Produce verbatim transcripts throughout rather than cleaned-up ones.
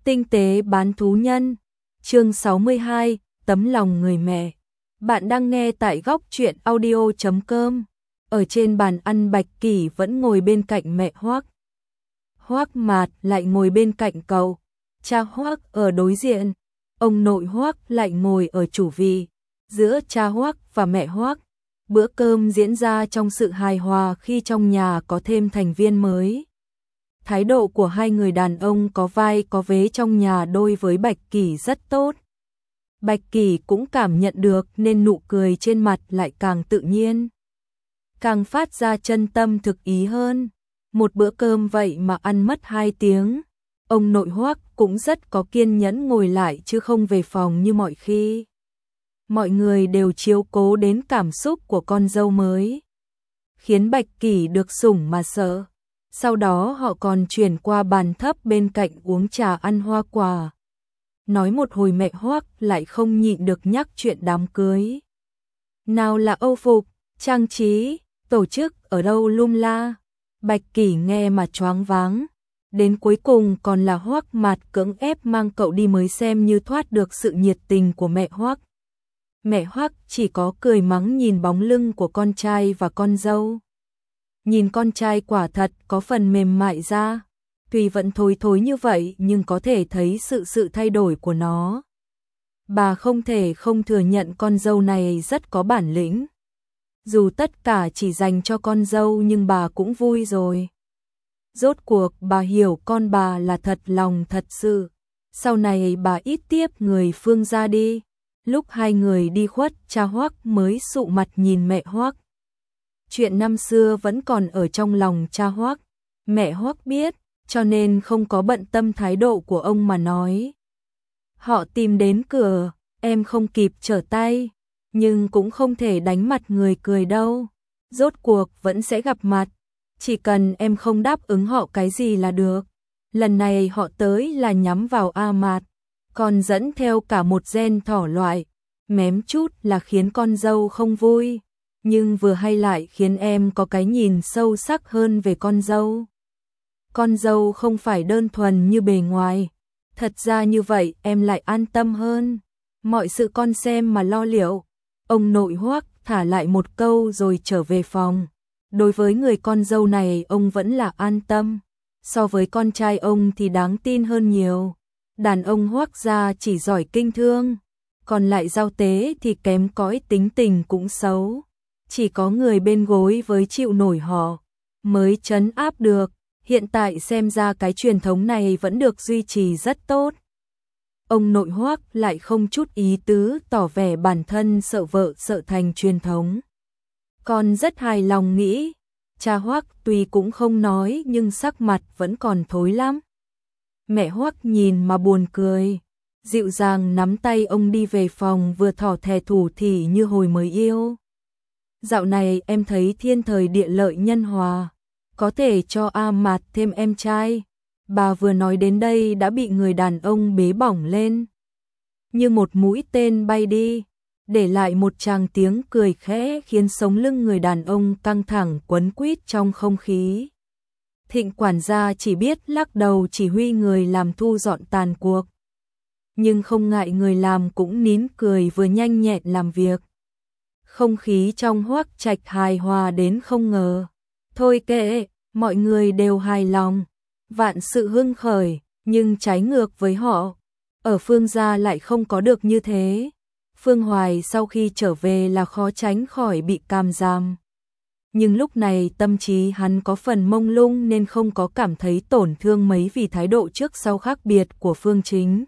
Tinh tế bán thú nhân, chương sáu mươi hai, tấm lòng người mẹ. Bạn đang nghe tại góc truyện audio chấm com. Ở trên bàn ăn Bạch Kỷ vẫn ngồi bên cạnh mẹ Hoắc. Hoắc Mạt lại ngồi bên cạnh cậu. Cha Hoắc ở đối diện, ông nội Hoắc lại ngồi ở chủ vị. Giữa cha Hoắc và mẹ Hoắc, bữa cơm diễn ra trong sự hài hòa khi trong nhà có thêm thành viên mới. Thái độ của hai người đàn ông có vai có vế trong nhà đôi với Bạch Kỷ rất tốt. Bạch Kỷ cũng cảm nhận được nên nụ cười trên mặt lại càng tự nhiên, càng phát ra chân tâm thực ý hơn. Một bữa cơm vậy mà ăn mất hai tiếng. Ông nội Hoắc cũng rất có kiên nhẫn ngồi lại chứ không về phòng như mọi khi. Mọi người đều chiếu cố đến cảm xúc của con dâu mới, khiến Bạch Kỷ được sủng mà sợ. Sau đó họ còn chuyển qua bàn thấp bên cạnh uống trà ăn hoa quả. Nói một hồi mẹ Hoắc lại không nhịn được nhắc chuyện đám cưới. Nào là âu phục, trang trí, tổ chức ở đâu lum la. Bạch Kỷ nghe mà choáng váng. Đến cuối cùng còn là Hoắc Mạt cưỡng ép mang cậu đi mới xem như thoát được sự nhiệt tình của mẹ Hoắc. Mẹ Hoắc chỉ có cười mắng nhìn bóng lưng của con trai và con dâu. Nhìn con trai quả thật có phần mềm mại ra, tuy vẫn thối thối như vậy nhưng có thể thấy sự sự thay đổi của nó. Bà không thể không thừa nhận con dâu này rất có bản lĩnh. Dù tất cả chỉ dành cho con dâu nhưng bà cũng vui rồi. Rốt cuộc bà hiểu con bà là thật lòng thật sự. Sau này bà ít tiếp người Phương ra đi. Lúc hai người đi khuất, cha Hoắc mới sụ mặt nhìn mẹ Hoắc. Chuyện năm xưa vẫn còn ở trong lòng cha Hoắc. Mẹ Hoắc biết, cho nên không có bận tâm thái độ của ông mà nói. Họ tìm đến cửa, em không kịp trở tay, nhưng cũng không thể đánh mặt người cười đâu. Rốt cuộc vẫn sẽ gặp mặt, chỉ cần em không đáp ứng họ cái gì là được. Lần này họ tới là nhắm vào A Mạt, còn dẫn theo cả một gen thỏ loại, mém chút là khiến con dâu không vui. Nhưng vừa hay lại khiến em có cái nhìn sâu sắc hơn về con dâu. Con dâu không phải đơn thuần như bề ngoài. Thật ra như vậy em lại an tâm hơn. Mọi sự con xem mà lo liệu. Ông nội Hoắc thả lại một câu rồi trở về phòng. Đối với người con dâu này ông vẫn là an tâm. So với con trai ông thì đáng tin hơn nhiều. Đàn ông Hoắc gia chỉ giỏi kinh thương, còn lại giao tế thì kém cỏi, tính tình cũng xấu. Chỉ có người bên gối với chịu nổi họ mới trấn áp được. Hiện tại xem ra cái truyền thống này vẫn được duy trì rất tốt. Ông nội Hoắc lại không chút ý tứ tỏ vẻ bản thân sợ vợ sợ thành truyền thống. Con rất hài lòng nghĩ. Cha Hoắc tuy cũng không nói nhưng sắc mặt vẫn còn thối lắm. Mẹ Hoắc nhìn mà buồn cười, dịu dàng nắm tay ông đi về phòng, vừa thỏ thè thủ thỉ như hồi mới yêu. Dạo này em thấy thiên thời địa lợi nhân hòa, có thể cho A Mạt thêm em trai. Bà vừa nói đến đây đã bị người đàn ông bế bổng lên, như một mũi tên bay đi, để lại một tràng tiếng cười khẽ khiến sống lưng người đàn ông căng thẳng quấn quýt trong không khí. Thịnh quản gia chỉ biết lắc đầu chỉ huy người làm thu dọn tàn cuộc, nhưng không ngại người làm cũng nín cười vừa nhanh nhẹn làm việc. Không khí trong Hoắc trạch hài hòa đến không ngờ. Thôi kệ, mọi người đều hài lòng, vạn sự hưng khởi, nhưng trái ngược với họ, ở Phương gia lại không có được như thế. Phương Hoài sau khi trở về là khó tránh khỏi bị cảm giam. Nhưng lúc này tâm trí hắn có phần mông lung nên không có cảm thấy tổn thương mấy vì thái độ trước sau khác biệt của Phương Chính.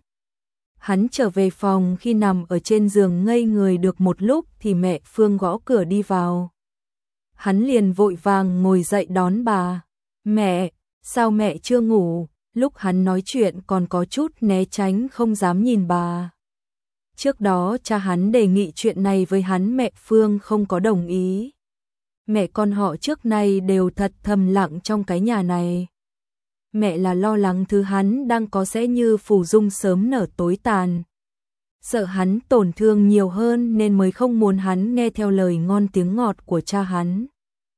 Hắn trở về phòng, khi nằm ở trên giường ngây người được một lúc thì mẹ Phương gõ cửa đi vào. Hắn liền vội vàng ngồi dậy đón bà. Mẹ, sao mẹ chưa ngủ? Lúc hắn nói chuyện còn có chút né tránh không dám nhìn bà. Trước đó cha hắn đề nghị chuyện này với hắn, mẹ Phương không có đồng ý. Mẹ con họ trước nay đều thật thầm lặng trong cái nhà này. Mẹ là lo lắng thứ hắn đang có sẽ như phù dung sớm nở tối tàn. Sợ hắn tổn thương nhiều hơn nên mới không muốn hắn nghe theo lời ngon tiếng ngọt của cha hắn.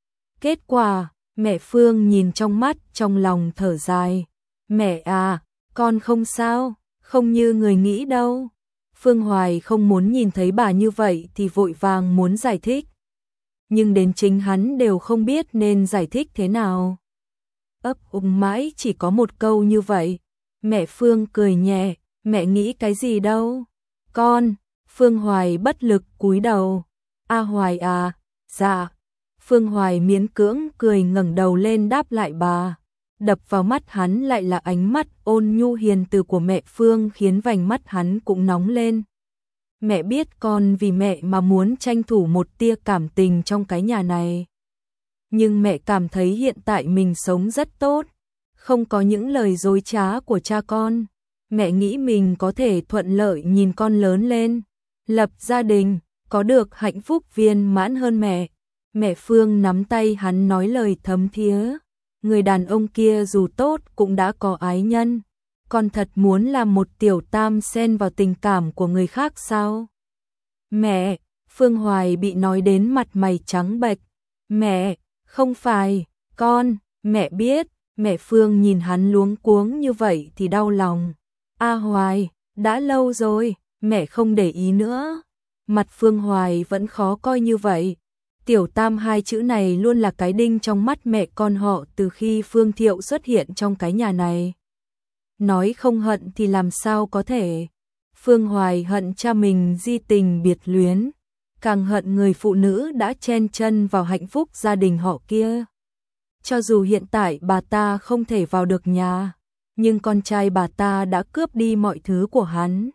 Kết quả, mẹ Phương nhìn trong mắt, trong lòng thở dài. Mẹ à, con không sao, không như người nghĩ đâu. Phương Hoài không muốn nhìn thấy bà như vậy thì vội vàng muốn giải thích. Nhưng đến chính hắn đều không biết nên giải thích thế nào. Ấp úng mãi chỉ có một câu như vậy. Mẹ Phương cười nhẹ, mẹ nghĩ cái gì đâu. Con, Phương Hoài bất lực cúi đầu. A Hoài à, dạ. Phương Hoài miễn cưỡng cười ngẩng đầu lên đáp lại bà. Đập vào mắt hắn lại là ánh mắt ôn nhu hiền từ của mẹ Phương khiến vành mắt hắn cũng nóng lên. Mẹ biết con vì mẹ mà muốn tranh thủ một tia cảm tình trong cái nhà này. Nhưng mẹ cảm thấy hiện tại mình sống rất tốt, không có những lời dối trá của cha con. Mẹ nghĩ mình có thể thuận lợi nhìn con lớn lên, lập gia đình, có được hạnh phúc viên mãn hơn mẹ. Mẹ Phương nắm tay hắn nói lời thấm thía. Người đàn ông kia dù tốt cũng đã có ái nhân. Con thật muốn làm một tiểu tam xen vào tình cảm của người khác sao? Mẹ, Phương Hoài bị nói đến mặt mày trắng bệch. Mẹ, không phải, con, mẹ biết. Mẹ Phương nhìn hắn luống cuống như vậy thì đau lòng. A Hoài, đã lâu rồi, mẹ không để ý nữa. Mặt Phương Hoài vẫn khó coi như vậy. Tiểu tam hai chữ này luôn là cái đinh trong mắt mẹ con họ từ khi Phương Thiệu xuất hiện trong cái nhà này. Nói không hận thì làm sao có thể. Phương Hoài hận cha mình di tình biệt luyến, càng hận người phụ nữ đã chen chân vào hạnh phúc gia đình họ kia. Cho dù hiện tại bà ta không thể vào được nhà, nhưng con trai bà ta đã cướp đi mọi thứ của hắn.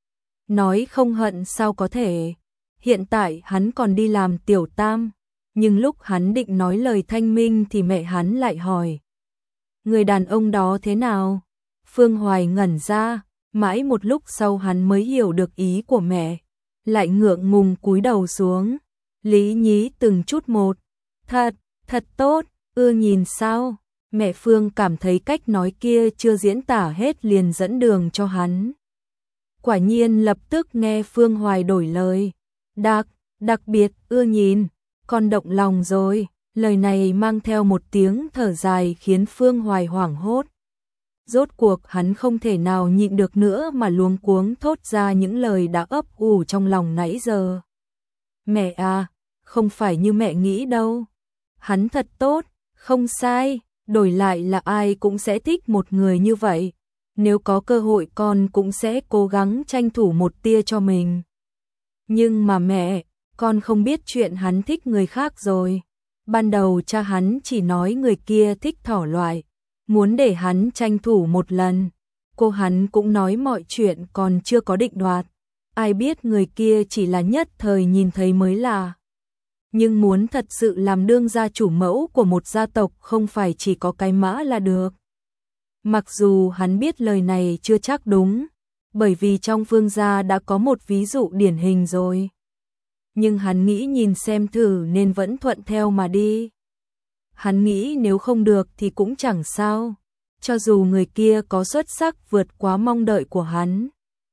Nói không hận sao có thể. Hiện tại hắn còn đi làm tiểu tam, nhưng lúc hắn định nói lời thanh minh thì mẹ hắn lại hỏi. Người đàn ông đó thế nào? Phương Hoài ngẩn ra, mãi một lúc sau hắn mới hiểu được ý của mẹ, lại ngượng ngùng cúi đầu xuống, lý nhí từng chút một. Thật, thật tốt, ưa nhìn sao? Mẹ Phương cảm thấy cách nói kia chưa diễn tả hết liền dẫn đường cho hắn. Quả nhiên lập tức nghe Phương Hoài đổi lời. Đặc, đặc biệt, ưa nhìn, con động lòng rồi. Lời này mang theo một tiếng thở dài khiến Phương Hoài hoảng hốt. Rốt cuộc hắn không thể nào nhịn được nữa mà luống cuống thốt ra những lời đã ấp ủ trong lòng nãy giờ. Mẹ à, không phải như mẹ nghĩ đâu. Hắn thật tốt, không sai, đổi lại là ai cũng sẽ thích một người như vậy. Nếu có cơ hội con cũng sẽ cố gắng tranh thủ một tia cho mình. Nhưng mà mẹ, con không biết chuyện hắn thích người khác rồi. Ban đầu cha hắn chỉ nói người kia thích thỏ loại, muốn để hắn tranh thủ một lần. Cô hắn cũng nói mọi chuyện còn chưa có định đoạt. Ai biết người kia chỉ là nhất thời nhìn thấy mới là. Nhưng muốn thật sự làm đương gia chủ mẫu của một gia tộc không phải chỉ có cái mã là được. Mặc dù hắn biết lời này chưa chắc đúng, bởi vì trong Phương gia đã có một ví dụ điển hình rồi. Nhưng hắn nghĩ nhìn xem thử nên vẫn thuận theo mà đi. Hắn nghĩ nếu không được thì cũng chẳng sao. Cho dù người kia có xuất sắc vượt quá mong đợi của hắn,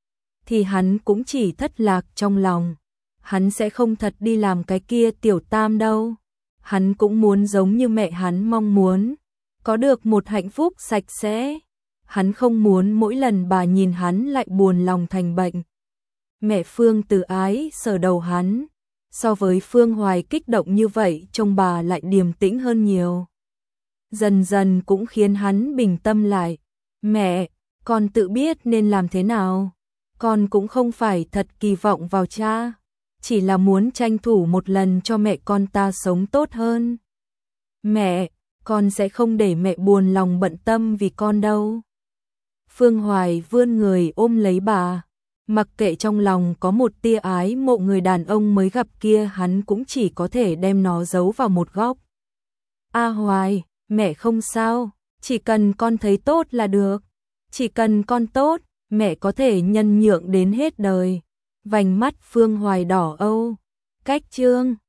thì hắn cũng chỉ thất lạc trong lòng. Hắn sẽ không thật đi làm cái kia tiểu tam đâu. Hắn cũng muốn giống như mẹ hắn mong muốn, có được một hạnh phúc sạch sẽ. Hắn không muốn mỗi lần bà nhìn hắn lại buồn lòng thành bệnh. Mẹ Phương từ ái sờ đầu hắn. So với Phương Hoài kích động như vậy trông bà lại điềm tĩnh hơn nhiều. Dần dần cũng khiến hắn bình tâm lại. Mẹ, con tự biết nên làm thế nào. Con cũng không phải thật kỳ vọng vào cha. Chỉ là muốn tranh thủ một lần cho mẹ con ta sống tốt hơn. Mẹ, con sẽ không để mẹ buồn lòng bận tâm vì con đâu. Phương Hoài vươn người ôm lấy bà. Mặc kệ trong lòng có một tia ái mộ người đàn ông mới gặp kia, hắn cũng chỉ có thể đem nó giấu vào một góc. A Hoài, mẹ không sao, chỉ cần con thấy tốt là được. Chỉ cần con tốt, mẹ có thể nhân nhượng đến hết đời. Vành mắt Phương Hoài đỏ âu. Cách chương